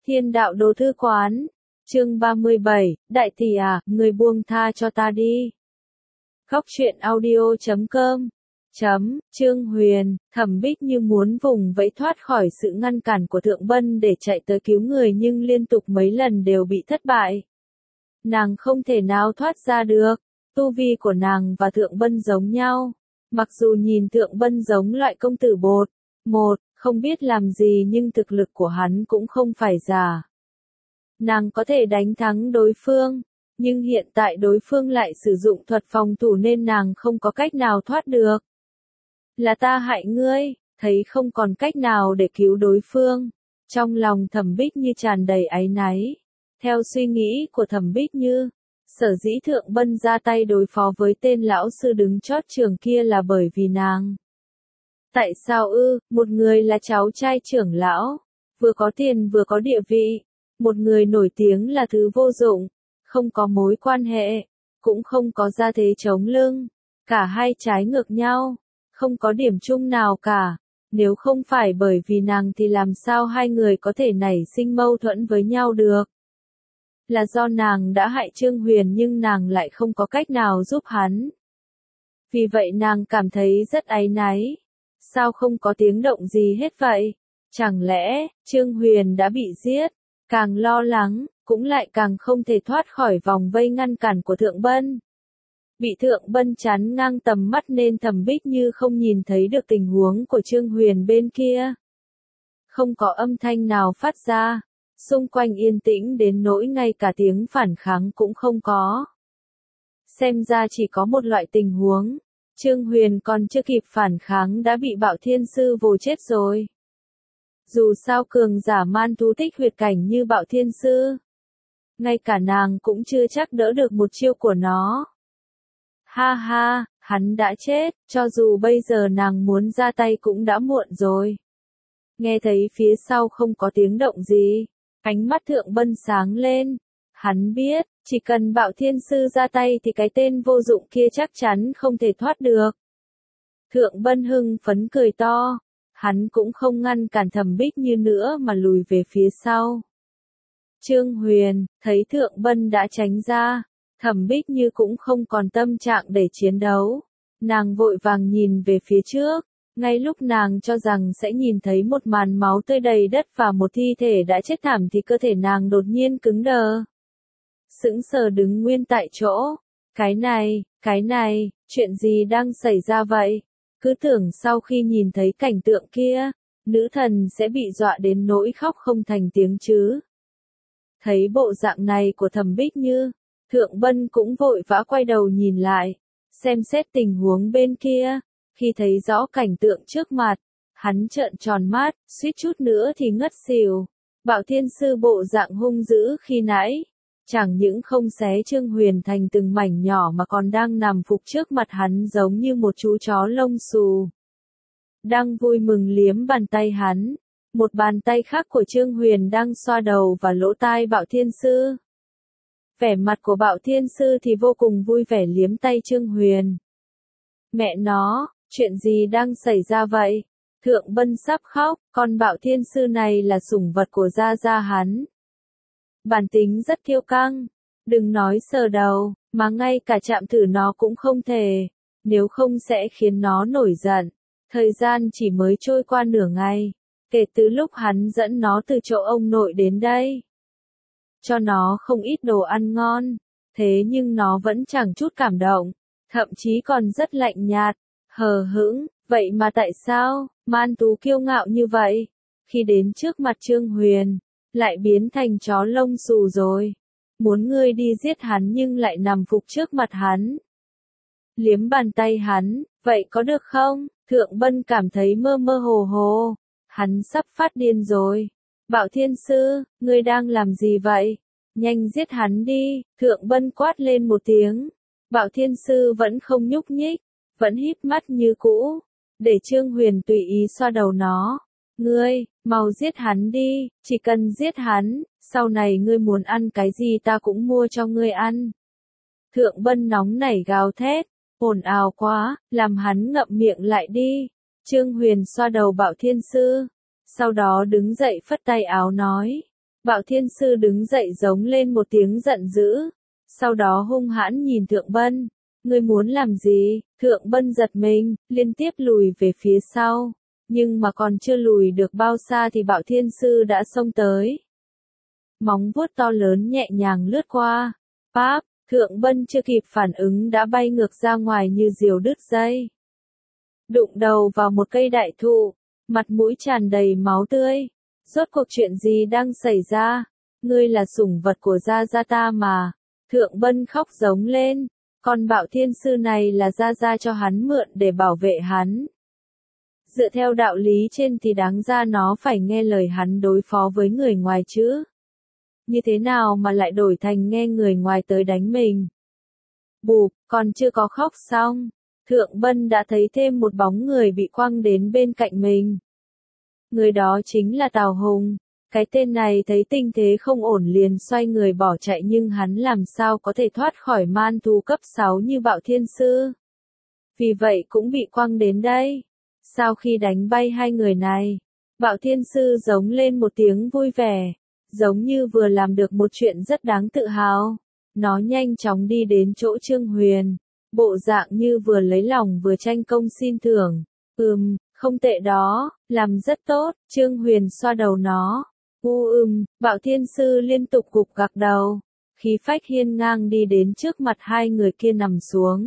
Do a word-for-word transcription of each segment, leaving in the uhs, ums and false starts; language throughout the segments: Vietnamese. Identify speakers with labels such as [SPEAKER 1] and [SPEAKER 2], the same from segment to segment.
[SPEAKER 1] Thiên đạo đồ thư quán, chương ba mươi bảy, đại tỷ à, người buông tha cho ta đi. Góc truyện audio chấm com chấm, Trương Huyền, Thẩm Bích như muốn vùng vẫy thoát khỏi sự ngăn cản của Thượng Bân để chạy tới cứu người nhưng liên tục mấy lần đều bị thất bại. Nàng không thể nào thoát ra được, tu vi của nàng và Thượng Bân giống nhau. Mặc dù nhìn Thượng Bân giống loại công tử bột, một, không biết làm gì nhưng thực lực của hắn cũng không phải giả. Nàng có thể đánh thắng đối phương, nhưng hiện tại đối phương lại sử dụng thuật phòng thủ nên nàng không có cách nào thoát được. Là ta hại ngươi, thấy không còn cách nào để cứu đối phương. Trong lòng Thẩm Bích Như tràn đầy áy náy. Theo suy nghĩ của Thẩm Bích Như, sở dĩ Thượng Bân ra tay đối phó với tên lão sư đứng chót trường kia là bởi vì nàng. Tại sao ư, một người là cháu trai trưởng lão, vừa có tiền vừa có địa vị, một người nổi tiếng là thứ vô dụng, không có mối quan hệ, cũng không có gia thế chống lưng, cả hai trái ngược nhau, không có điểm chung nào cả. Nếu không phải bởi vì nàng thì làm sao hai người có thể nảy sinh mâu thuẫn với nhau được? Là do nàng đã hại Trương Huyền nhưng nàng lại không có cách nào giúp hắn. Vì vậy nàng cảm thấy rất áy náy. Sao không có tiếng động gì hết vậy? Chẳng lẽ, Trương Huyền đã bị giết? Càng lo lắng, cũng lại càng không thể thoát khỏi vòng vây ngăn cản của Thượng Bân. Bị Thượng Bân chắn ngang tầm mắt nên Thẩm Bích Như không nhìn thấy được tình huống của Trương Huyền bên kia. Không có âm thanh nào phát ra, xung quanh yên tĩnh đến nỗi ngay cả tiếng phản kháng cũng không có. Xem ra chỉ có một loại tình huống. Trương Huyền còn chưa kịp phản kháng đã bị Bạo Thiên Sư vồ chết rồi. Dù sao cường giả man thú tích huyệt cảnh như Bạo Thiên Sư, ngay cả nàng cũng chưa chắc đỡ được một chiêu của nó. Ha ha, hắn đã chết, cho dù bây giờ nàng muốn ra tay cũng đã muộn rồi. Nghe thấy phía sau không có tiếng động gì, ánh mắt Thượng Bân sáng lên. Hắn biết, chỉ cần Bạo Thiên Sư ra tay thì cái tên vô dụng kia chắc chắn không thể thoát được. Thượng Bân hưng phấn cười to, hắn cũng không ngăn cản Thẩm Bích Như nữa mà lùi về phía sau. Trương Huyền, thấy Thượng Bân đã tránh ra, Thẩm Bích Như cũng không còn tâm trạng để chiến đấu. Nàng vội vàng nhìn về phía trước, ngay lúc nàng cho rằng sẽ nhìn thấy một màn máu tươi đầy đất và một thi thể đã chết thảm thì cơ thể nàng đột nhiên cứng đờ. Sững sờ đứng nguyên tại chỗ. Cái này, cái này, chuyện gì đang xảy ra vậy? Cứ tưởng sau khi nhìn thấy cảnh tượng kia, nữ thần sẽ bị dọa đến nỗi khóc không thành tiếng chứ. Thấy bộ dạng này của Thẩm Bích Như, Thượng Bân cũng vội vã quay đầu nhìn lại, xem xét tình huống bên kia. Khi thấy rõ cảnh tượng trước mặt, hắn trợn tròn mắt, suýt chút nữa thì ngất xỉu. Bạo Thiên Sư bộ dạng hung dữ khi nãy, chẳng những không xé Trương Huyền thành từng mảnh nhỏ mà còn đang nằm phục trước mặt hắn giống như một chú chó lông xù. Đang vui mừng liếm bàn tay hắn, một bàn tay khác của Trương Huyền đang xoa đầu và lỗ tai Bạo Thiên Sư. Vẻ mặt của Bạo Thiên Sư thì vô cùng vui vẻ liếm tay Trương Huyền. Mẹ nó, chuyện gì đang xảy ra vậy? Thượng Bân sắp khóc, con Bạo Thiên Sư này là sủng vật của gia gia hắn. Bản tính rất kiêu căng, đừng nói sờ đầu, mà ngay cả chạm thử nó cũng không thể, nếu không sẽ khiến nó nổi giận. Thời gian chỉ mới trôi qua nửa ngày, kể từ lúc hắn dẫn nó từ chỗ ông nội đến đây. Cho nó không ít đồ ăn ngon, thế nhưng nó vẫn chẳng chút cảm động, thậm chí còn rất lạnh nhạt, hờ hững. Vậy mà tại sao, man tú kiêu ngạo như vậy, khi đến trước mặt Trương Huyền, lại biến thành chó lông xù rồi. Muốn ngươi đi giết hắn nhưng lại nằm phục trước mặt hắn. Liếm bàn tay hắn, vậy có được không? Thượng Bân cảm thấy mơ mơ hồ hồ. Hắn sắp phát điên rồi. Bạo Thiên Sư, ngươi đang làm gì vậy? Nhanh giết hắn đi. Thượng Bân quát lên một tiếng. Bạo Thiên Sư vẫn không nhúc nhích, vẫn híp mắt như cũ, để Trương Huyền tùy ý xoa đầu nó. Ngươi, mau giết hắn đi, chỉ cần giết hắn, sau này ngươi muốn ăn cái gì ta cũng mua cho ngươi ăn. Thượng Bân nóng nảy gào thét, ồn ào quá, làm hắn ngậm miệng lại đi. Trương Huyền xoa đầu Bạo Thiên Sư, sau đó đứng dậy phất tay áo nói, Bạo Thiên Sư đứng dậy giống lên một tiếng giận dữ. Sau đó hung hãn nhìn Thượng Bân. Ngươi muốn làm gì? Thượng Bân giật mình, liên tiếp lùi về phía sau. Nhưng mà còn chưa lùi được bao xa thì Bạo Thiên Sư đã xông tới. Móng vuốt to lớn nhẹ nhàng lướt qua. Páp, Thượng Bân chưa kịp phản ứng đã bay ngược ra ngoài như diều đứt dây. Đụng đầu vào một cây đại thụ, mặt mũi tràn đầy máu tươi. Rốt cuộc chuyện gì đang xảy ra? Ngươi là sủng vật của Gia Gia ta mà. Thượng Bân khóc giống lên. Còn Bạo Thiên Sư này là Gia Gia cho hắn mượn để bảo vệ hắn. Dựa theo đạo lý trên thì đáng ra nó phải nghe lời hắn đối phó với người ngoài chứ. Như thế nào mà lại đổi thành nghe người ngoài tới đánh mình? Bụp, còn chưa có khóc xong. Thượng Bân đã thấy thêm một bóng người bị quăng đến bên cạnh mình. Người đó chính là Tào Hùng. Cái tên này thấy tình thế không ổn liền xoay người bỏ chạy, nhưng hắn làm sao có thể thoát khỏi man thú cấp sáu như Bạo Thiên Sư. Vì vậy cũng bị quăng đến đây. Sau khi đánh bay hai người này, Bạo Thiên Sư giống lên một tiếng vui vẻ, giống như vừa làm được một chuyện rất đáng tự hào. Nó nhanh chóng đi đến chỗ Trương Huyền, bộ dạng như vừa lấy lòng vừa tranh công xin thưởng. Ừm, không tệ đó, làm rất tốt. Trương Huyền xoa đầu nó. U ừm, Bạo Thiên Sư liên tục gục gặc đầu, khí phách hiên ngang đi đến trước mặt hai người kia nằm xuống.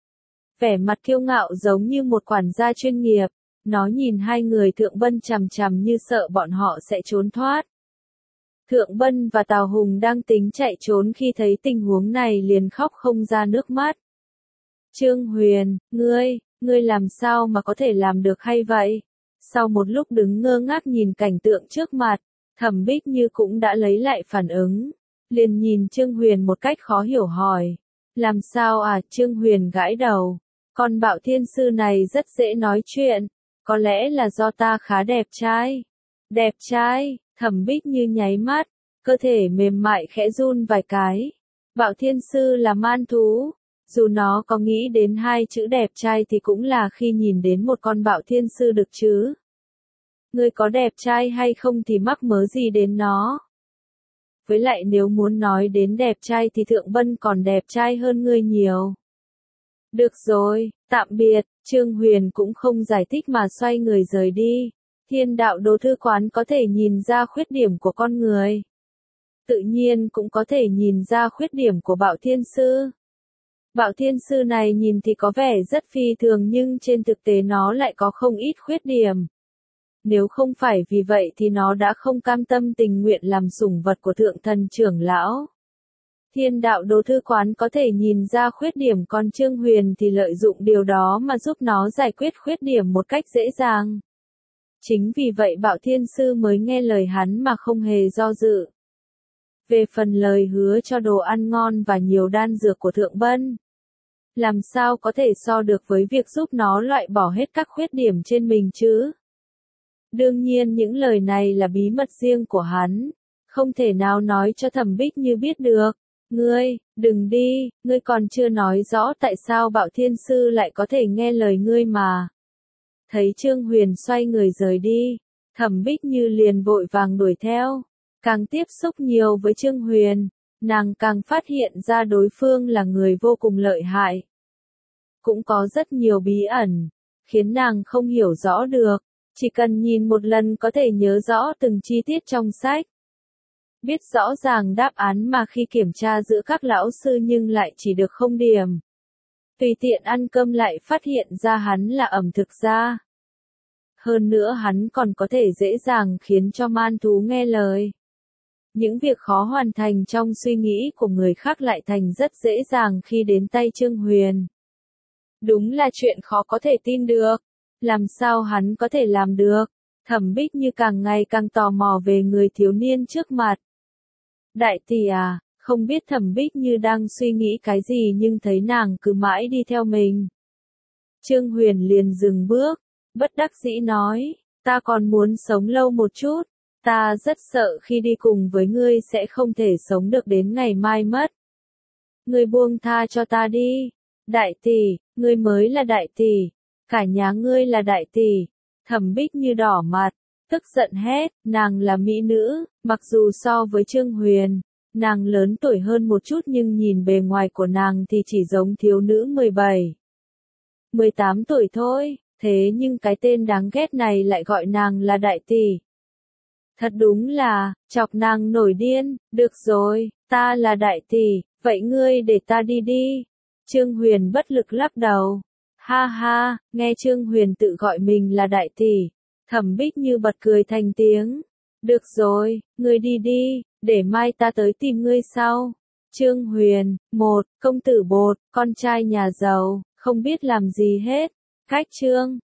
[SPEAKER 1] Vẻ mặt kiêu ngạo giống như một quản gia chuyên nghiệp, nó nhìn hai người Thượng Bân chằm chằm như sợ bọn họ sẽ trốn thoát. Thượng Bân và Tào Hùng đang tính chạy trốn khi thấy tình huống này liền khóc không ra nước mắt. Trương Huyền, ngươi, ngươi làm sao mà có thể làm được hay vậy? Sau một lúc đứng ngơ ngác nhìn cảnh tượng trước mặt, Thẩm Bích Như cũng đã lấy lại phản ứng, liền nhìn Trương Huyền một cách khó hiểu hỏi. Làm sao à? Trương Huyền gãi đầu. Con Bạo Thiên Sư này rất dễ nói chuyện, có lẽ là do ta khá đẹp trai. Đẹp trai? Thẩm Bích Như nháy mắt, cơ thể mềm mại khẽ run vài cái. Bạo Thiên Sư là man thú, dù nó có nghĩ đến hai chữ đẹp trai thì cũng là khi nhìn đến một con Bạo Thiên Sư được chứ. Ngươi có đẹp trai hay không thì mắc mớ gì đến nó. Với lại nếu muốn nói đến đẹp trai thì Thượng Bân còn đẹp trai hơn ngươi nhiều. Được rồi, tạm biệt. Trương Huyền cũng không giải thích mà xoay người rời đi. Thiên đạo đồ thư quán có thể nhìn ra khuyết điểm của con người, tự nhiên cũng có thể nhìn ra khuyết điểm của Bạo Thiên Sư. Bạo Thiên Sư này nhìn thì có vẻ rất phi thường nhưng trên thực tế nó lại có không ít khuyết điểm. Nếu không phải vì vậy thì nó đã không cam tâm tình nguyện làm sủng vật của Thượng Thần Trưởng Lão. Thiên đạo đồ thư quán có thể nhìn ra khuyết điểm, còn Trương Huyền thì lợi dụng điều đó mà giúp nó giải quyết khuyết điểm một cách dễ dàng. Chính vì vậy Bạo Thiên Sư mới nghe lời hắn mà không hề do dự. Về phần lời hứa cho đồ ăn ngon và nhiều đan dược của Thượng Bân, làm sao có thể so được với việc giúp nó loại bỏ hết các khuyết điểm trên mình chứ? Đương nhiên những lời này là bí mật riêng của hắn, không thể nào nói cho Thẩm Bích Như biết được. Ngươi, đừng đi, ngươi còn chưa nói rõ tại sao Bạo Thiên Sư lại có thể nghe lời ngươi mà. Thấy Trương Huyền xoay người rời đi, Thẩm Bích Như liền vội vàng đuổi theo. Càng tiếp xúc nhiều với Trương Huyền, nàng càng phát hiện ra đối phương là người vô cùng lợi hại. Cũng có rất nhiều bí ẩn, khiến nàng không hiểu rõ được, chỉ cần nhìn một lần có thể nhớ rõ từng chi tiết trong sách. Biết rõ ràng đáp án mà khi kiểm tra giữa các lão sư nhưng lại chỉ được không điểm. Tùy tiện ăn cơm lại phát hiện ra hắn là ẩm thực gia. Hơn nữa hắn còn có thể dễ dàng khiến cho man thú nghe lời. Những việc khó hoàn thành trong suy nghĩ của người khác lại thành rất dễ dàng khi đến tay Trương Huyền. Đúng là chuyện khó có thể tin được. Làm sao hắn có thể làm được? Thẩm Bích Như càng ngày càng tò mò về người thiếu niên trước mặt. Đại tỷ à, không biết Thẩm Bích Như đang suy nghĩ cái gì nhưng thấy nàng cứ mãi đi theo mình. Trương Huyền liền dừng bước, bất đắc dĩ nói, ta còn muốn sống lâu một chút, ta rất sợ khi đi cùng với ngươi sẽ không thể sống được đến ngày mai mất. Ngươi buông tha cho ta đi. Đại tỷ, ngươi mới là đại tỷ, cả nhà ngươi là đại tỷ. Thẩm Bích Như đỏ mặt, tức giận hét, nàng là mỹ nữ, mặc dù so với Trương Huyền, nàng lớn tuổi hơn một chút nhưng nhìn bề ngoài của nàng thì chỉ giống thiếu nữ mười bảy, mười tám tuổi thôi, thế nhưng cái tên đáng ghét này lại gọi nàng là đại tỷ. Thật đúng là, chọc nàng nổi điên, được rồi, ta là đại tỷ, vậy ngươi để ta đi đi. Trương Huyền bất lực lắc đầu. Ha ha, nghe Trương Huyền tự gọi mình là đại tỷ, Thẩm Bích Như bật cười thành tiếng. Được rồi, ngươi đi đi, để mai ta tới tìm ngươi sau. Trương Huyền, một, công tử bột, con trai nhà giàu, không biết làm gì hết. Khách Trương.